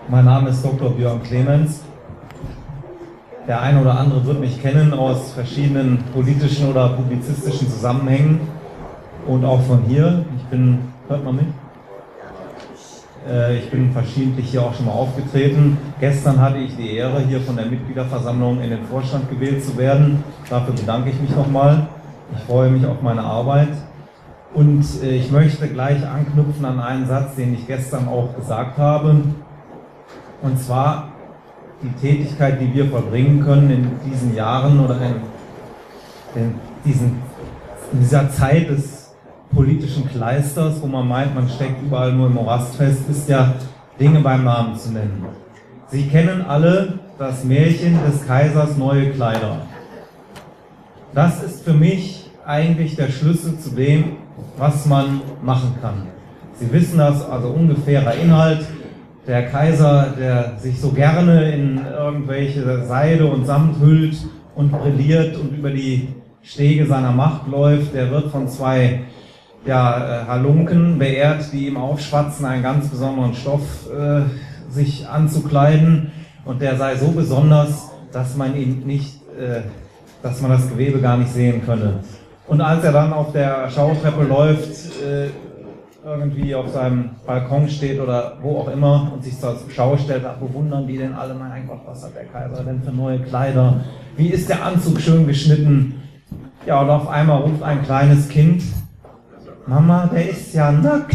Mein Name ist Dr. Björn Clemens. Der eine oder andere wird mich kennen aus verschiedenen politischen oder publizistischen Zusammenhängen und auch von hier. Hört man mich? Ich bin verschiedentlich hier auch schon mal aufgetreten. Gestern hatte ich die Ehre, hier von der Mitgliederversammlung in den Vorstand gewählt zu werden. Dafür bedanke ich mich nochmal. Ich freue mich auf meine Arbeit. Und ich möchte gleich anknüpfen an einen Satz, den ich gestern auch gesagt habe. Und zwar die Tätigkeit, die wir vollbringen können in diesen Jahren oder in dieser Zeit des politischen Kleisters, wo man meint, man steckt überall nur im Morast fest, ist ja, Dinge beim Namen zu nennen. Sie kennen alle das Märchen des Kaisers neue Kleider. Das ist für mich eigentlich der Schlüssel zu dem, was man machen kann. Sie wissen das, also ungefährer Inhalt. Der Kaiser, der sich so gerne in irgendwelche Seide und Samt hüllt und brilliert und über die Stege seiner Macht läuft, der wird von zwei Halunken beehrt, die ihm aufschwatzen, einen ganz besonderen Stoff sich anzukleiden, und der sei so besonders, dass man ihn nicht, dass man das Gewebe gar nicht sehen könne. Und als er dann auf der Schautreppe läuft, irgendwie auf seinem Balkon steht oder wo auch immer und sich zur Schau stellt, da bewundern die denn alle, mein Gott, was hat der Kaiser denn für neue Kleider? Wie ist der Anzug schön geschnitten? Ja, und auf einmal ruft ein kleines Kind: Mama, der ist ja nackt.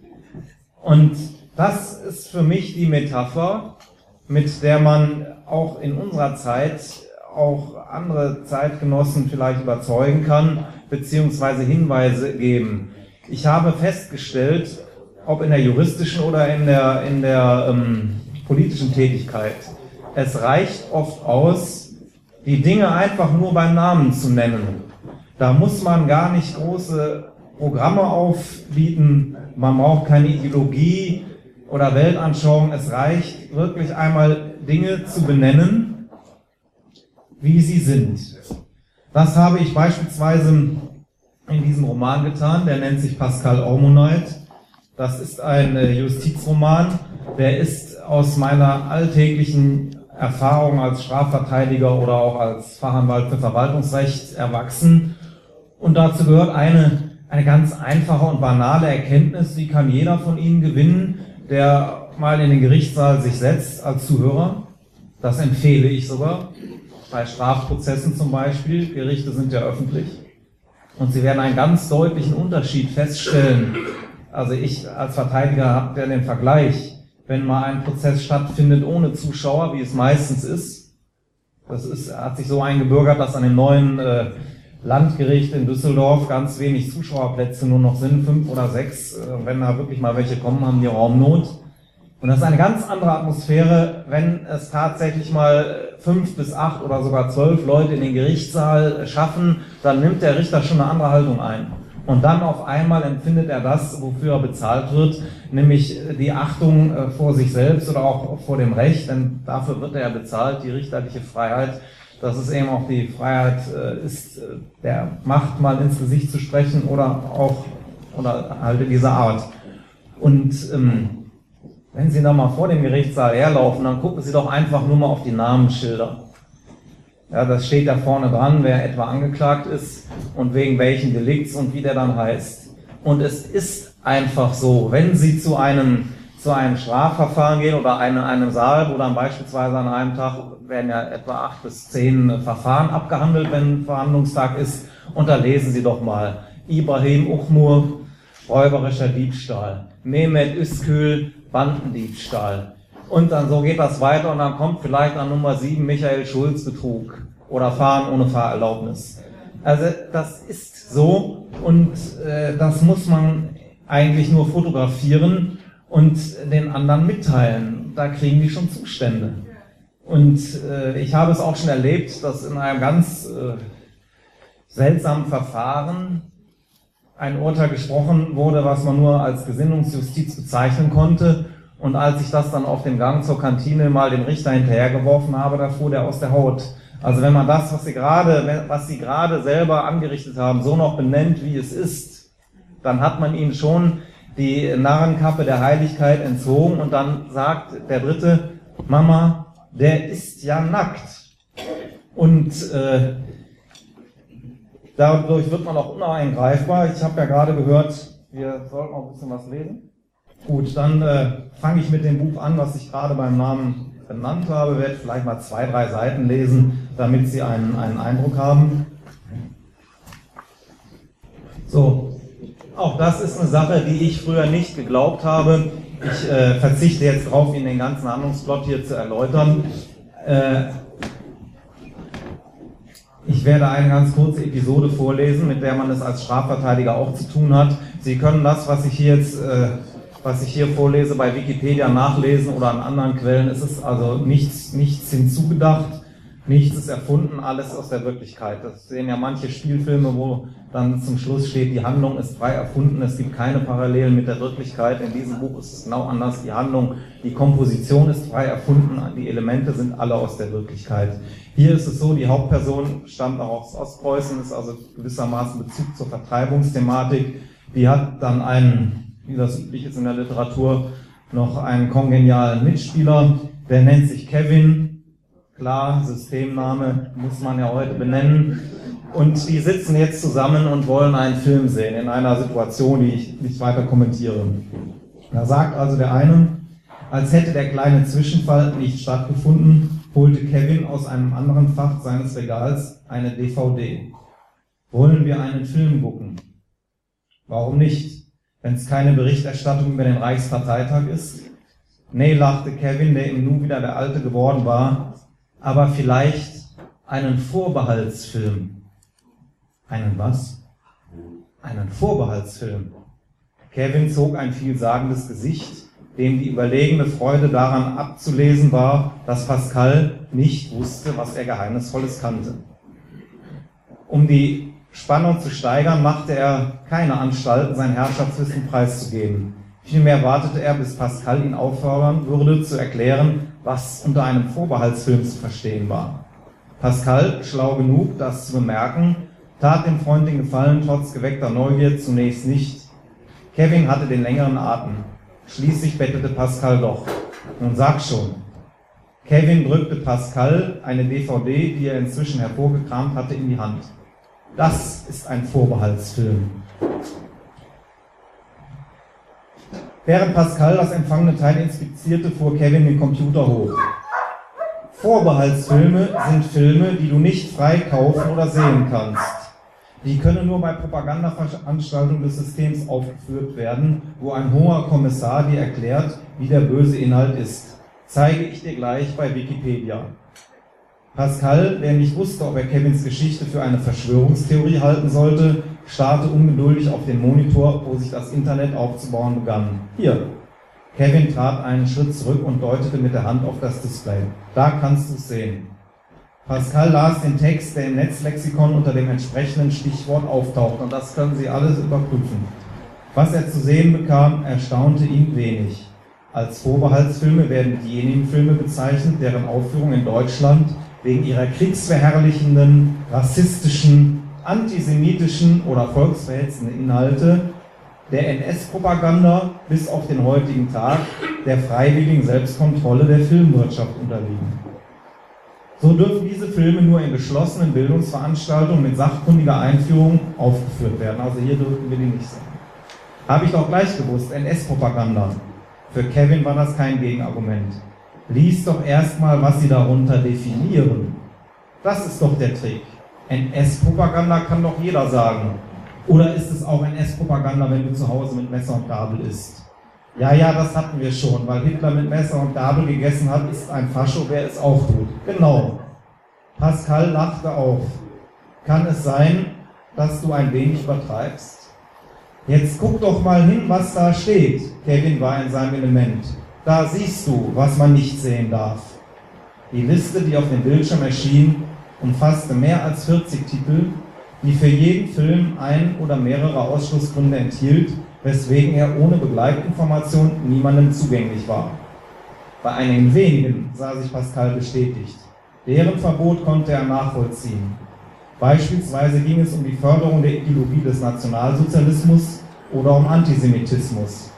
Und das ist für mich die Metapher, mit der man auch in unserer Zeit auch andere Zeitgenossen vielleicht überzeugen kann, beziehungsweise Hinweise geben. Ich habe festgestellt, ob in der juristischen oder in der politischen Tätigkeit, es reicht oft aus, die Dinge einfach nur beim Namen zu nennen. Da muss man gar nicht große Programme aufbieten, man braucht keine Ideologie oder Weltanschauung, es reicht wirklich einmal Dinge zu benennen, wie sie sind. Das habe ich beispielsweise in diesem Roman getan, der nennt sich Pascal Ormonait. Das ist ein Justizroman, der ist aus meiner alltäglichen Erfahrung als Strafverteidiger oder auch als Fachanwalt für Verwaltungsrecht erwachsen. Und dazu gehört eine ganz einfache und banale Erkenntnis, die kann jeder von Ihnen gewinnen, der mal in den Gerichtssaal sich setzt als Zuhörer. Das empfehle ich sogar, bei Strafprozessen zum Beispiel. Gerichte sind ja öffentlich. Und Sie werden einen ganz deutlichen Unterschied feststellen. Also ich als Verteidiger habe ja den Vergleich, wenn mal ein Prozess stattfindet ohne Zuschauer, wie es meistens ist. Hat sich so eingebürgert, dass an dem neuen Landgericht in Düsseldorf ganz wenig Zuschauerplätze nur noch sind, 5 oder 6. Wenn da wirklich mal welche kommen, haben die Raumnot. Und das ist eine ganz andere Atmosphäre, wenn es tatsächlich mal 5 bis 8 oder sogar 12 Leute in den Gerichtssaal schaffen, dann nimmt der Richter schon eine andere Haltung ein. Und dann auf einmal empfindet er das, wofür er bezahlt wird, nämlich die Achtung vor sich selbst oder auch vor dem Recht, denn dafür wird er bezahlt, die richterliche Freiheit. Dass es eben auch die Freiheit ist, der Macht mal ins Gesicht zu sprechen oder halt in dieser Art. Und wenn Sie da mal vor dem Gerichtssaal herlaufen, dann gucken Sie doch einfach nur mal auf die Namensschilder. Ja, das steht da vorne dran, wer etwa angeklagt ist und wegen welchen Delikts und wie der dann heißt. Und es ist einfach so, wenn Sie zu einem Strafverfahren gehen oder einem Saal, wo dann beispielsweise an einem Tag werden ja etwa 8 bis 10 Verfahren abgehandelt, wenn Verhandlungstag ist, und da lesen Sie doch mal: Ibrahim Uchmur, räuberischer Diebstahl; Mehmet Üskül, Bandendiebstahl. Und dann so geht das weiter und dann kommt vielleicht an Nummer 7 Michael Schulz, Betrug oder Fahren ohne Fahrerlaubnis. Also das ist so, und das muss man eigentlich nur fotografieren und den anderen mitteilen. Da kriegen die schon Zustände. Und ich habe es auch schon erlebt, dass in einem ganz seltsamen Verfahren ein Urteil gesprochen wurde, was man nur als Gesinnungsjustiz bezeichnen konnte. Und als ich das dann auf dem Gang zur Kantine mal dem Richter hinterhergeworfen habe, da fuhr der aus der Haut. Also wenn man das, was Sie gerade selber angerichtet haben, so noch benennt, wie es ist, dann hat man ihnen schon die Narrenkappe der Heiligkeit entzogen und dann sagt der Dritte, Mama, der ist ja nackt. Und dadurch wird man auch uneingreifbar. Ich habe ja gerade gehört, wir sollten auch ein bisschen was lesen. Gut, dann fange ich mit dem Buch an, was ich gerade beim Namen benannt habe, werde vielleicht mal 2, 3 Seiten lesen, damit Sie einen Eindruck haben. So, auch das ist eine Sache, die ich früher nicht geglaubt habe. Ich verzichte jetzt darauf, Ihnen den ganzen Handlungsplot hier zu erläutern. Ich werde eine ganz kurze Episode vorlesen, mit der man es als Strafverteidiger auch zu tun hat. Sie können das, was ich hier vorlese, bei Wikipedia nachlesen oder an anderen Quellen. Es ist also nichts hinzugedacht, nichts ist erfunden, alles aus der Wirklichkeit. Das sehen ja manche Spielfilme, wo dann zum Schluss steht, die Handlung ist frei erfunden, es gibt keine Parallelen mit der Wirklichkeit. In diesem Buch ist es genau anders. Die Handlung, die Komposition ist frei erfunden, die Elemente sind alle aus der Wirklichkeit. Hier ist es so, die Hauptperson stammt auch aus Ostpreußen, ist also gewissermaßen Bezug zur Vertreibungsthematik. Die hat dann einen, wie das üblich ist in der Literatur, noch einen kongenialen Mitspieler, der nennt sich Kevin. Klar, Systemname muss man ja heute benennen. Und die sitzen jetzt zusammen und wollen einen Film sehen, in einer Situation, die ich nicht weiter kommentiere. Da sagt also der eine, als hätte der kleine Zwischenfall nicht stattgefunden, holte Kevin aus einem anderen Fach seines Regals eine DVD. Wollen wir einen Film gucken? Warum nicht, wenn es keine Berichterstattung über den Reichsparteitag ist? Nee, lachte Kevin, der im Nu wieder der Alte geworden war, aber vielleicht einen Vorbehaltsfilm. Einen was? Einen Vorbehaltsfilm. Kevin zog ein vielsagendes Gesicht, dem die überlegene Freude daran abzulesen war, dass Pascal nicht wusste, was er Geheimnisvolles kannte. Um die Spannung zu steigern, machte er keine Anstalten, sein Herrschaftswissen preiszugeben. Vielmehr wartete er, bis Pascal ihn auffordern würde, zu erklären, was unter einem Vorbehaltsfilm zu verstehen war. Pascal, schlau genug, das zu bemerken, tat dem Freund den Gefallen trotz geweckter Neugier zunächst nicht. Kevin hatte den längeren Atem. Schließlich bettete Pascal doch. Nun sag schon. Kevin drückte Pascal eine DVD, die er inzwischen hervorgekramt hatte, in die Hand. Das ist ein Vorbehaltsfilm. Während Pascal das empfangene Teil inspizierte, fuhr Kevin den Computer hoch. Vorbehaltsfilme sind Filme, die du nicht frei kaufen oder sehen kannst. Die können nur bei Propagandaveranstaltungen des Systems aufgeführt werden, wo ein hoher Kommissar dir erklärt, wie der böse Inhalt ist. Zeige ich dir gleich bei Wikipedia. Pascal, der nicht wusste, ob er Kevins Geschichte für eine Verschwörungstheorie halten sollte, starrte ungeduldig auf den Monitor, wo sich das Internet aufzubauen begann. Hier. Kevin trat einen Schritt zurück und deutete mit der Hand auf das Display. Da kannst du es sehen. Pascal las den Text, der im Netzlexikon unter dem entsprechenden Stichwort auftaucht, und das können Sie alles überprüfen. Was er zu sehen bekam, erstaunte ihn wenig. Als Vorbehaltsfilme werden diejenigen Filme bezeichnet, deren Aufführung in Deutschland wegen ihrer kriegsverherrlichenden, rassistischen, antisemitischen oder volksverhetzenden Inhalte der NS-Propaganda bis auf den heutigen Tag der freiwilligen Selbstkontrolle der Filmwirtschaft unterliegen. So dürfen diese Filme nur in geschlossenen Bildungsveranstaltungen mit sachkundiger Einführung aufgeführt werden. Also hier dürfen wir die nicht sehen. Habe ich doch gleich gewusst, NS-Propaganda. Für Kevin war das kein Gegenargument. Lies doch erstmal, was sie darunter definieren. Das ist doch der Trick. NS-Propaganda kann doch jeder sagen. Oder ist es auch NS-Propaganda, wenn du zu Hause mit Messer und Gabel isst? Ja, das hatten wir schon, weil Hitler mit Messer und Gabel gegessen hat, ist ein Fascho, wer es auch tut. Genau. Pascal lachte auf. Kann es sein, dass du ein wenig übertreibst? Jetzt guck doch mal hin, was da steht. Kevin war in seinem Element. Da siehst du, was man nicht sehen darf. Die Liste, die auf dem Bildschirm erschien, umfasste mehr als 40 Titel, die für jeden Film ein oder mehrere Ausschlussgründe enthielt, weswegen er ohne Begleitinformation niemandem zugänglich war. Bei einigen wenigen sah sich Pascal bestätigt. Deren Verbot konnte er nachvollziehen. Beispielsweise ging es um die Förderung der Ideologie des Nationalsozialismus oder um Antisemitismus.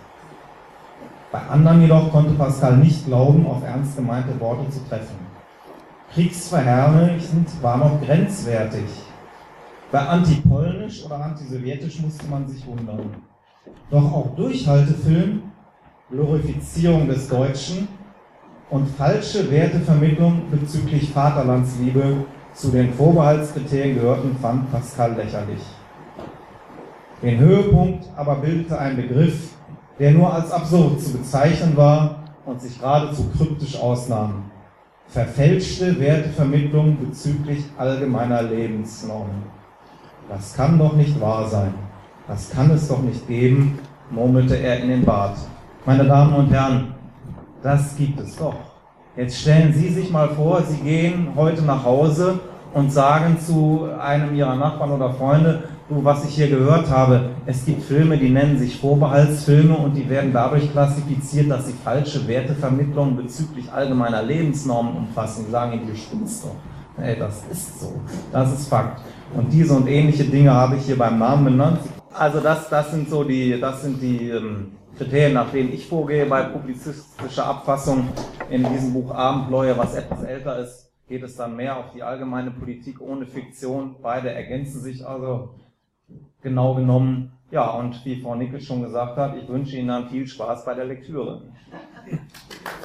Bei anderen jedoch konnte Pascal nicht glauben, auf ernst gemeinte Worte zu treffen. Kriegsverherrlichend war noch grenzwertig. Bei antipolnisch oder antisowjetisch musste man sich wundern. Doch auch Durchhaltefilm, Glorifizierung des Deutschen und falsche Wertevermittlung bezüglich Vaterlandsliebe zu den Vorbehaltskriterien gehörten, fand Pascal lächerlich. Den Höhepunkt aber bildete ein Begriff, der nur als absurd zu bezeichnen war und sich geradezu kryptisch ausnahm. Verfälschte Wertevermittlung bezüglich allgemeiner Lebensnormen. Das kann doch nicht wahr sein. Das kann es doch nicht geben, murmelte er in den Bart. Meine Damen und Herren, das gibt es doch. Jetzt stellen Sie sich mal vor, Sie gehen heute nach Hause und sagen zu einem Ihrer Nachbarn oder Freunde, du, was ich hier gehört habe, es gibt Filme, die nennen sich Vorbehaltsfilme und die werden dadurch klassifiziert, dass sie falsche Wertevermittlungen bezüglich allgemeiner Lebensnormen umfassen. Die sagen Ihnen, du spinnst doch. Ey, das ist so. Das ist Fakt. Und diese und ähnliche Dinge habe ich hier beim Namen benannt. Also das sind die Kriterien, nach denen ich vorgehe bei publizistischer Abfassung. In diesem Buch Abendläue, was etwas älter ist, geht es dann mehr auf die allgemeine Politik ohne Fiktion. Beide ergänzen sich also genau genommen. Ja, und wie Frau Nickel schon gesagt hat, ich wünsche Ihnen dann viel Spaß bei der Lektüre.